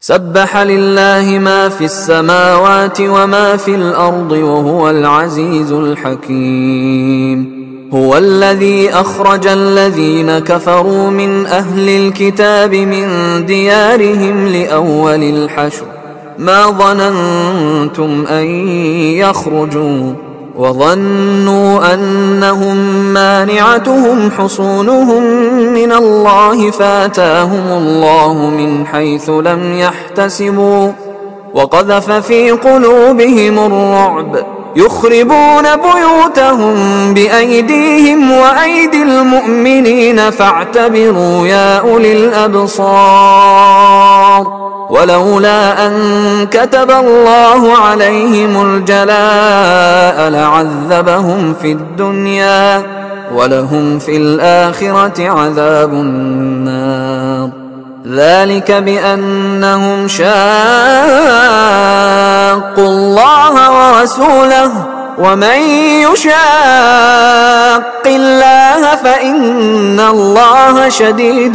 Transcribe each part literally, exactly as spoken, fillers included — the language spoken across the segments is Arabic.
سبح لله ما في السماوات وما في الأرض وهو العزيز الحكيم. هو الذي أخرج الذين كفروا من أهل الكتاب من ديارهم لأول الحشر ما ظننتم أن يخرجوا وظنوا أنهم مانعتهم حصونهم من الله فآتاهم الله من حيث لم يحتسبوا وقذف في قلوبهم الرعب يخربون بيوتهم بأيديهم وأيدي المؤمنين فاعتبروا يا أولي الأبصار. ولولا أن كتب الله عليهم الجلاء لعذبهم في الدنيا ولهم في الآخرة عذاب النار. ذلك بأنهم شاقوا الله ورسوله ومن يشاق الله فإن الله شديد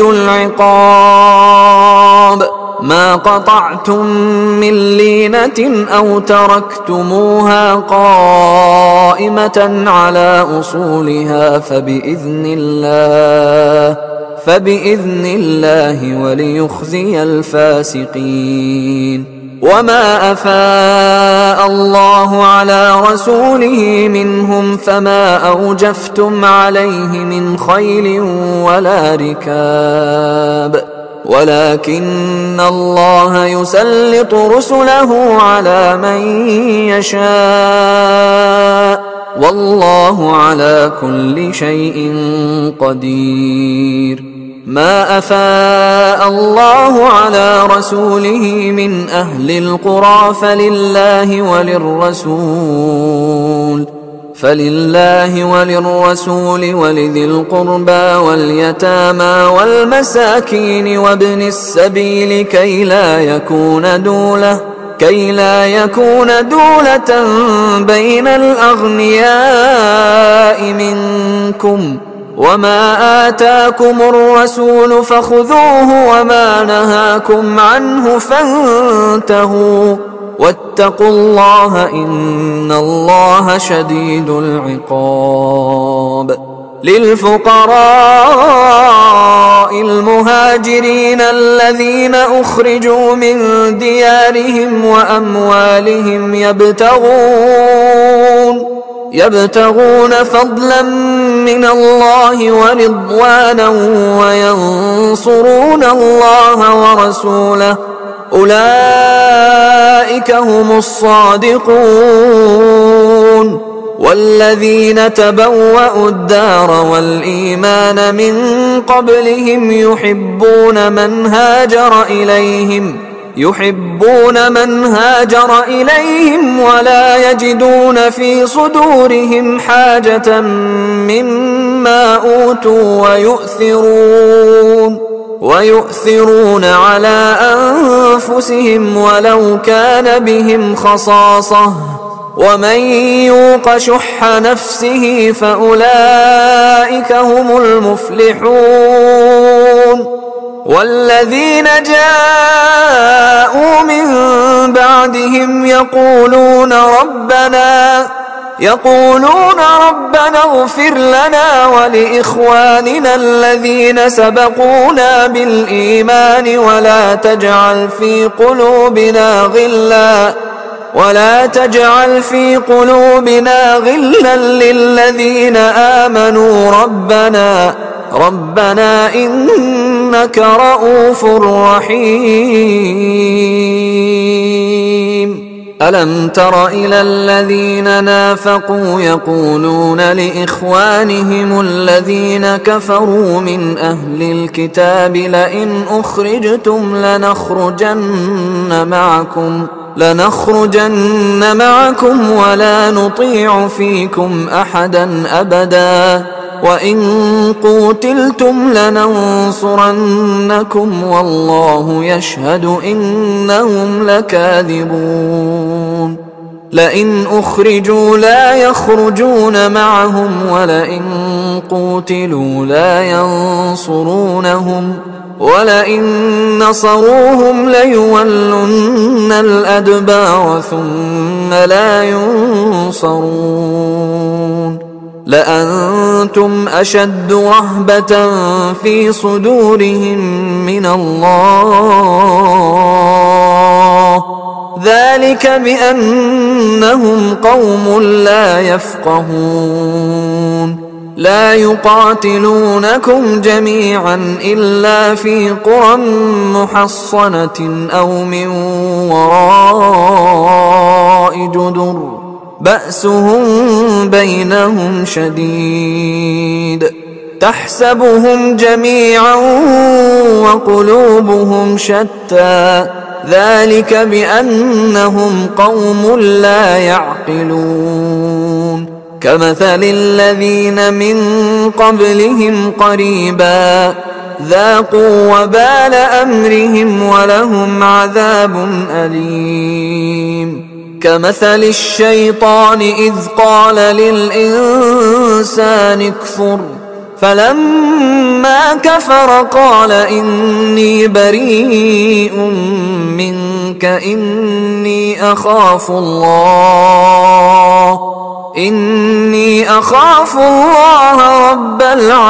العقاب. ما قطعتم من لينة أو تركتموها قائمة على أصولها فبإذن الله فبإذن الله وليخزي الفاسقين. وما أفاء الله على رسوله منهم فما أوجفتم عليه من خيل ولا ركاب ولكن الله يسلط رسله على من يشاء والله على كل شيء قدير. ما أفاء الله على رسوله من أهل القرى فلله وللرسول فلله وللرسول ولذي القربى واليتامى والمساكين وابن السبيل كي لا يكون دولة كي لا يكون دولة بين الأغنياء منكم. وما آتاكم الرسول فخذوه وما نهاكم عنه فانتهوا واتقوا الله إن الله شديد العقاب. للفقراء المهاجرين الذين أخرجوا من ديارهم وأموالهم يبتغون يبتغون فضلا من الله ورضوانا وينصرون الله ورسوله أولئك هم الصادقون. والذين تبوأوا الدار والإيمان من قبلهم يحبون من هاجر إليهم يحبون من هاجر إليهم ولا يجدون في صدورهم حاجة مما أوتوا ويؤثرون ويؤثرون على أنفسهم ولو كان بهم خصاصة ومن يوق شح نفسه فأولئك هم المفلحون. والذين جاءوا من بعدهم يقولون ربنا يقولون ربنا اغفر لنا ولإخواننا الذين سبقونا بالإيمان ولا تجعل في قلوبنا غلا ولا تجعل في قلوبنا غلا للذين آمنوا ربنا ربنا إنك رؤوف رحيم. ألم تر إلى الذين نافقوا يقولون لإخوانهم الذين كفروا من أهل الكتاب لئن أخرجتم لنخرجن معكم لنخرجن معكم ولا نطيع فيكم أحدا أبدا وإن قوتلتم لننصرنكم والله يشهد إنهم لكاذبون. لئن أخرجوا لا يخرجون معهم ولئن قوتلوا لا ينصرونهم ولئن نصروهم ليولن الأدبار ثم لا ينصرون لأنتم أشد رهبة في صدورهم من الله ذلك بأنهم قوم لا يفقهون لا يقاتلونكم جميعا إلا في قرى محصنة أو من وراء جدر بأسهم بينهم شديد تحسبهم جميعا وقلوبهم شتى ذلك بأنهم قوم لا يعقلون كمثل الذين من قبلهم قريبا ذاقوا وبال أمرهم ولهم عذاب أليم كمثل الشيطان إذ قال للإنسان اكفر فلما كفر قال إني بريء منك إني أخاف الله إني أخاف الله رب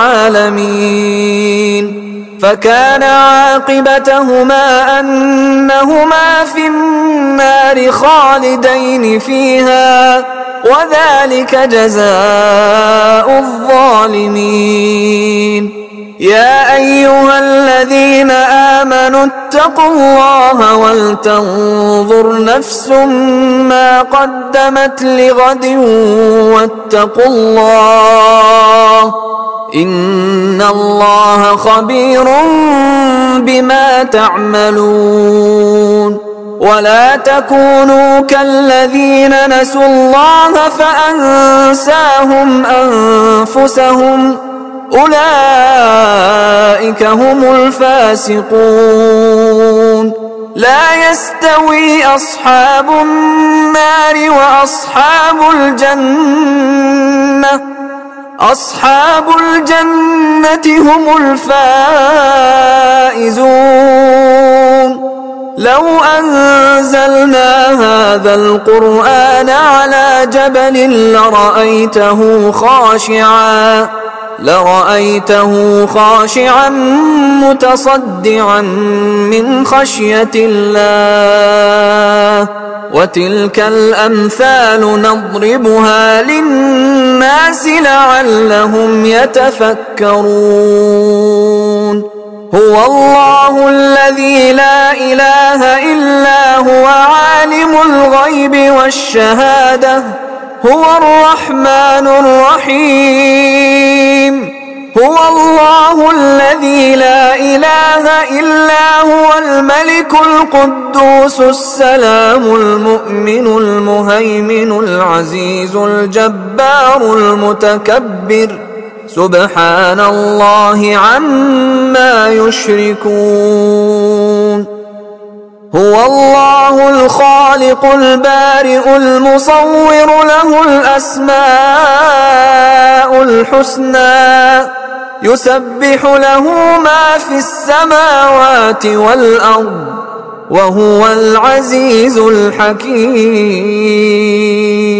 العالمين فكان عاقبتهما أنهما في النار خالدين فيها وذلك جزاء الظالمين يا أيها الذين آمنوا اتقوا الله ولتنظر نفس ما قدمت لغد واتقوا الله إن الله خبير بما تعملون ولا تكونوا كالذين نسوا الله فأنساهم أنفسهم أولئك هم الفاسقون لا يستوي أصحاب النار وأصحاب الجنة أصحاب الجنة هم الفائزون لو أنزلنا هذا القرآن على جبل لرأيته خاشعا لرأيته خاشعا متصدعا من خشية الله وتلك الأمثال نضربها للناس لعلهم يتفكرون هو الله الذي لا إله إلا هو عالم الغيب والشهادة هو الرحمن الرحيم هو الله الذي لا إله إلا هو الملك القدوس السلام المؤمن المهيمن العزيز الجبار المتكبر سبحان الله عما يشركون هو الله الخالق البارئ المصور له الأسماء الحسنى يسبح له ما في السماوات والأرض وهو العزيز الحكيم